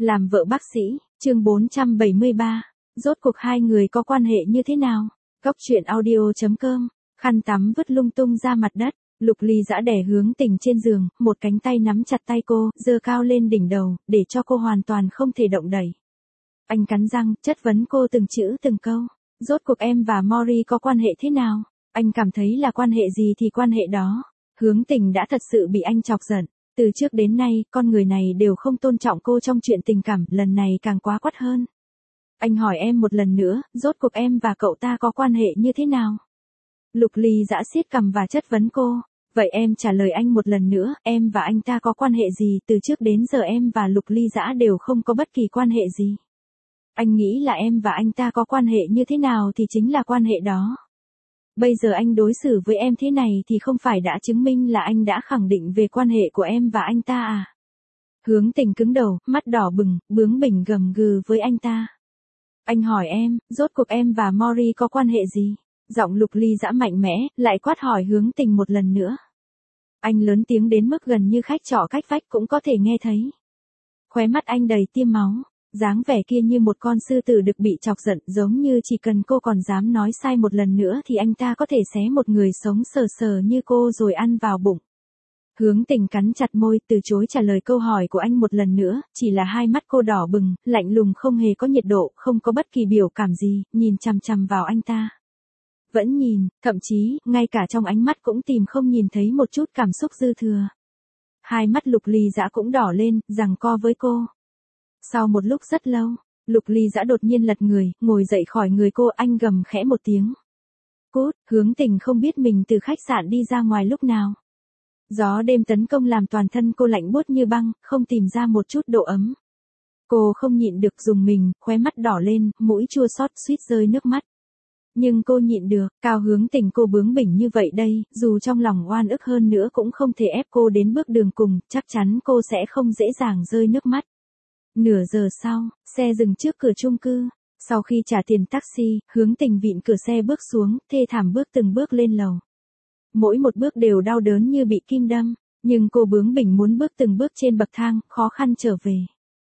Làm vợ bác sĩ, chương 473. Rốt cuộc hai người có quan hệ như thế nào? Góc truyện audio.com. Khăn tắm vứt lung tung ra mặt đất. Lục Ly Dã đè Hướng Tình trên giường, một cánh tay nắm chặt tay cô, giơ cao lên đỉnh đầu, để cho cô hoàn toàn không thể động đậy. Anh cắn răng, chất vấn cô từng chữ từng câu. Rốt cuộc em và Mori có quan hệ thế nào? Anh cảm thấy là quan hệ gì thì quan hệ đó. Hướng Tình đã thật sự bị anh chọc giận. Từ trước đến nay, con người này đều không tôn trọng cô trong chuyện tình cảm, lần này càng quá quắt hơn. Anh hỏi em một lần nữa, rốt cuộc em và cậu ta có quan hệ như thế nào? Lục Ly Dã siết cằm và chất vấn cô. Vậy em trả lời anh một lần nữa, em và anh ta có quan hệ gì? Từ trước đến giờ em và Lục Ly Dã đều không có bất kỳ quan hệ gì. Anh nghĩ là em và anh ta có quan hệ như thế nào thì chính là quan hệ đó. Bây giờ anh đối xử với em thế này thì không phải đã chứng minh là anh đã khẳng định về quan hệ của em và anh ta à? Hướng Tình cứng đầu, mắt đỏ bừng, bướng bỉnh gầm gừ với anh ta. Anh hỏi em, rốt cuộc em và Mori có quan hệ gì? Giọng Lục Ly Dã mạnh mẽ, lại quát hỏi Hướng Tình một lần nữa. Anh lớn tiếng đến mức gần như khách trọ cách vách cũng có thể nghe thấy. Khóe mắt anh đầy tia máu, dáng vẻ kia như một con sư tử được bị chọc giận, giống như chỉ cần cô còn dám nói sai một lần nữa thì anh ta có thể xé một người sống sờ sờ như cô rồi ăn vào bụng. Hướng Tình cắn chặt môi, từ chối trả lời câu hỏi của anh một lần nữa, chỉ là hai mắt cô đỏ bừng, lạnh lùng không hề có nhiệt độ, không có bất kỳ biểu cảm gì, nhìn chằm chằm vào anh ta. Vẫn nhìn, thậm chí, ngay cả trong ánh mắt cũng tìm không nhìn thấy một chút cảm xúc dư thừa. Hai mắt Lục Ly Dã cũng đỏ lên, giằng co với cô. Sau một lúc rất lâu, Lục Ly Dã đột nhiên lật người, ngồi dậy khỏi người cô, anh gầm khẽ một tiếng. Cút, Hướng Tình không biết mình từ khách sạn đi ra ngoài lúc nào. Gió đêm tấn công làm toàn thân cô lạnh buốt như băng, không tìm ra một chút độ ấm. Cô không nhịn được dùng mình, khóe mắt đỏ lên, mũi chua xót suýt rơi nước mắt. Nhưng cô nhịn được, Cao Hướng Tình cô bướng bỉnh như vậy đây, dù trong lòng oan ức hơn nữa cũng không thể ép cô đến bước đường cùng, chắc chắn cô sẽ không dễ dàng rơi nước mắt. Nửa giờ sau, xe dừng trước cửa chung cư. Sau khi trả tiền taxi, Hướng Tình vịn cửa xe bước xuống, thê thảm bước từng bước lên lầu. Mỗi một bước đều đau đớn như bị kim đâm, nhưng cô bướng bỉnh muốn bước từng bước trên bậc thang, khó khăn trở về.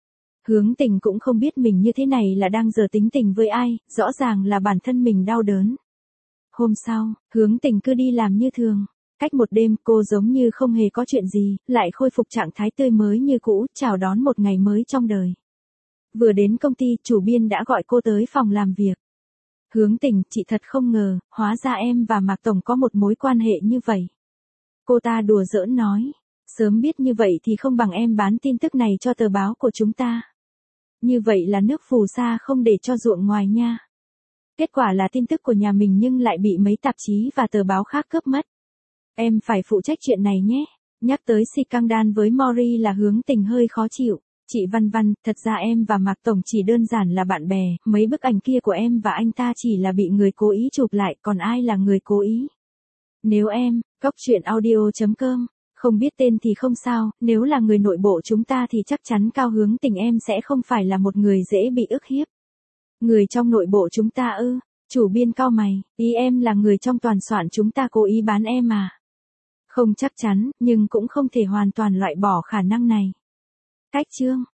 Hướng Tình cũng không biết mình như thế này là đang giở tính tình với ai, rõ ràng là bản thân mình đau đớn. Hôm sau, Hướng Tình cứ đi làm như thường. Cách một đêm, cô giống như không hề có chuyện gì, lại khôi phục trạng thái tươi mới như cũ, chào đón một ngày mới trong đời. Vừa đến công ty, chủ biên đã gọi cô tới phòng làm việc. Hướng Tình, chị thật không ngờ, hóa ra em và Mạc Tổng có một mối quan hệ như vậy. Cô ta đùa giỡn nói, sớm biết như vậy thì không bằng em bán tin tức này cho tờ báo của chúng ta. Như vậy là nước phù sa không để cho ruộng ngoài nha. Kết quả là tin tức của nhà mình nhưng lại bị mấy tạp chí và tờ báo khác cướp mất. Em phải phụ trách chuyện này nhé. Nhắc tới scandal với Mori là Hướng Tình hơi khó chịu. Chị Văn, thật ra em và Mạc Tổng chỉ đơn giản là bạn bè, mấy bức ảnh kia của em và anh ta chỉ là bị người cố ý chụp lại, còn ai là người cố ý? Nếu em, góc truyện audio.com, không biết tên thì không sao, nếu là người nội bộ chúng ta thì chắc chắn Cao Hướng Tình em sẽ không phải là một người dễ bị ức hiếp. Người trong nội bộ chúng ta ư? Chủ biên cau mày, ý em là người trong toàn soạn chúng ta cố ý bán em à? Không chắc chắn, nhưng cũng không thể hoàn toàn loại bỏ khả năng này. Cách chương